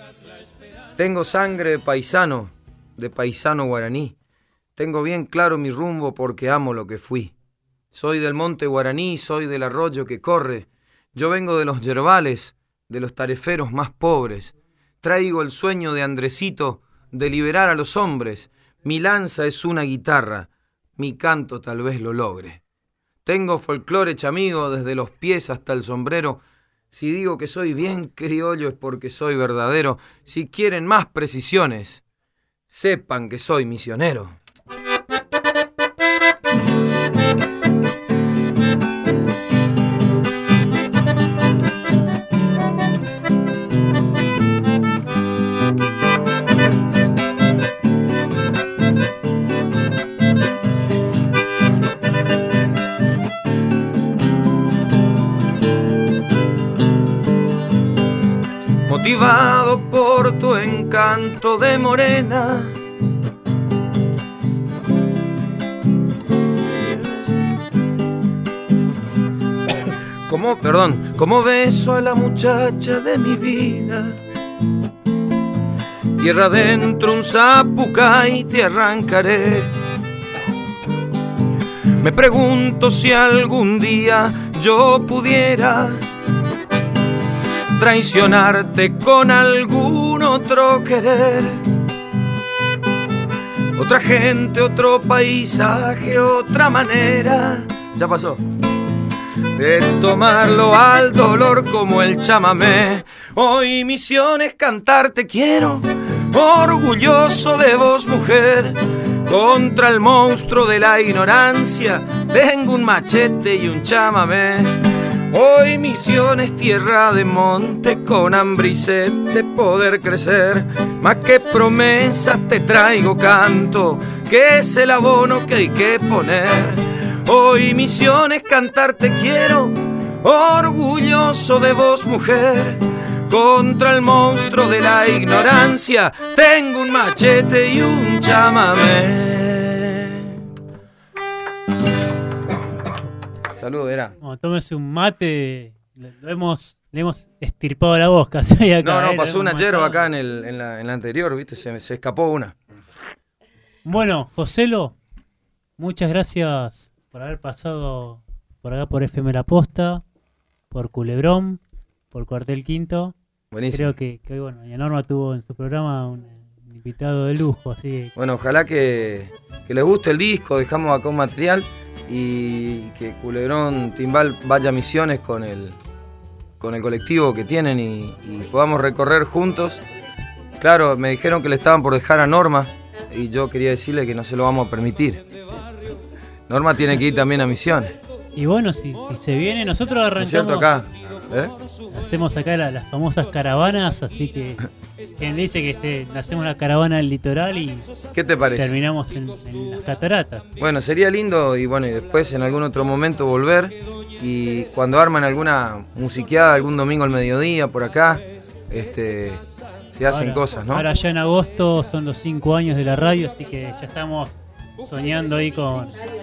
Tengo sangre de paisano guaraní. Tengo bien claro mi rumbo porque amo lo que fui. Soy del monte guaraní, soy del arroyo que corre. Yo vengo de los yerbales, de los tareferos más pobres. Traigo el sueño de Andresito de liberar a los hombres. Mi lanza es una guitarra, mi canto tal vez lo logre. Tengo folclore chamigo desde los pies hasta el sombrero. Si digo que soy bien criollo es porque soy verdadero. Si quieren más precisiones, sepan que soy misionero. Motivado por tu encanto de morena, como beso a la muchacha de mi vida. Tierra adentro un zapucay te arrancaré. Me pregunto si algún día yo pudiera traicionarte con algún otro querer. Otra gente, otro paisaje, otra manera. Ya pasó. De tomarlo al dolor como el chamamé. Hoy misión es cantarte quiero, orgulloso de vos mujer. Contra el monstruo de la ignorancia tengo un machete y un chamamé. Hoy misión es tierra de monte con hambre y sed de poder crecer. Más que promesas te traigo canto, que es el abono que hay que poner. Hoy misión es cantarte quiero, orgulloso de vos mujer. Contra el monstruo de la ignorancia tengo un machete y un chamamé. Salud, Vera. No, tómese un mate. Le hemos estirpado la voz casi acá. No, pasó una yerba acá en la anterior, ¿viste? Se escapó una. Bueno, Joselo, muchas gracias por haber pasado por acá por FM La Posta, por Culebrón, por Cuartel Quinto. Buenísimo. Creo que hoy, bueno, y Norma tuvo en su programa un invitado de lujo, así que... Bueno, ojalá que les guste el disco, dejamos acá un material y que Culebrón Timbal vaya a Misiones con el colectivo que tienen y podamos recorrer juntos. Claro, me dijeron que le estaban por dejar a Norma y yo quería decirle que no se lo vamos a permitir. Norma tiene que ir también a Misiones. Y bueno, si se viene, nosotros arrancamos... ¿No es cierto acá? Hacemos acá las famosas caravanas, así que quien dice que hacemos la caravana del litoral y ¿qué te parece? Terminamos en las cataratas. Bueno, sería lindo y bueno, y después en algún otro momento volver y cuando arman alguna musiqueada algún domingo al mediodía por acá, se hacen cosas, ¿no? Ahora ya en agosto son los 5 años de la radio, así que ya estamos soñando ahí con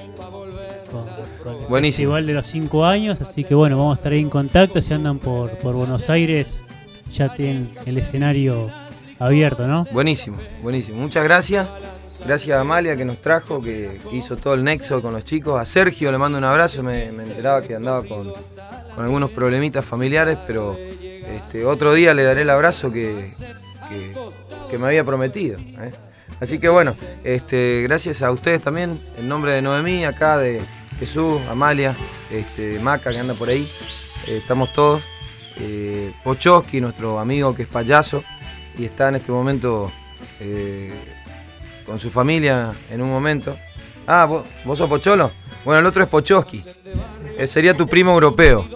el festival de los 5 años, así que bueno, vamos a estar ahí en contacto. Si andan por Buenos Aires ya tienen el escenario abierto, ¿no? Buenísimo, buenísimo. Muchas gracias. Gracias a Amalia que nos trajo, que hizo todo el nexo con los chicos. A Sergio le mando un abrazo, me enteraba que andaba con algunos problemitas familiares, pero otro día le daré el abrazo que me había prometido, ¿eh? Así que bueno, gracias a ustedes también, en nombre de Noemí, acá de Jesús, Amalia, Maca que anda por ahí, estamos todos, Pochoski, nuestro amigo que es payaso y está en este momento con su familia en un momento. Ah, ¿vos sos Pocholo? Bueno, el otro es Pochoski, sería tu primo europeo.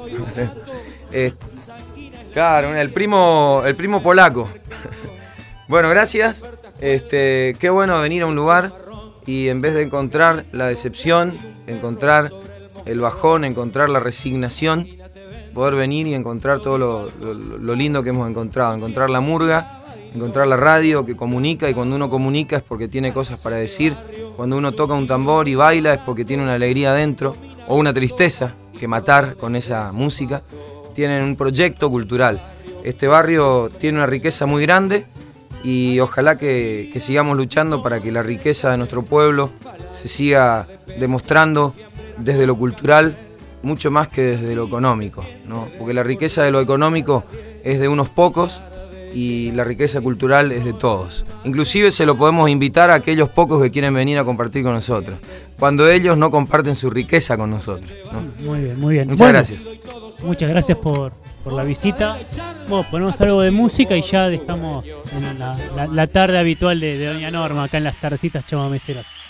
Claro, el primo polaco. Bueno, gracias. Qué bueno venir a un lugar y en vez de encontrar la decepción, encontrar el bajón, encontrar la resignación, poder venir y encontrar todo lo lindo que hemos encontrado, encontrar la murga, encontrar la radio que comunica, y cuando uno comunica es porque tiene cosas para decir, cuando uno toca un tambor y baila es porque tiene una alegría adentro o una tristeza que matar con esa música. Tienen un proyecto cultural Este barrio tiene una riqueza muy grande y ojalá que sigamos luchando para que la riqueza de nuestro pueblo se siga demostrando desde lo cultural mucho más que desde lo económico, ¿no? Porque la riqueza de lo económico es de unos pocos y la riqueza cultural es de todos. Inclusive se lo podemos invitar a aquellos pocos que quieren venir a compartir con nosotros, cuando ellos no comparten su riqueza con nosotros, ¿no? Muy bien, muy bien. Muchas gracias. Muchas gracias por la visita. Bueno, ponemos algo de música y ya dejamos en la tarde habitual de Doña Norma, acá en las tardecitas chamameceras.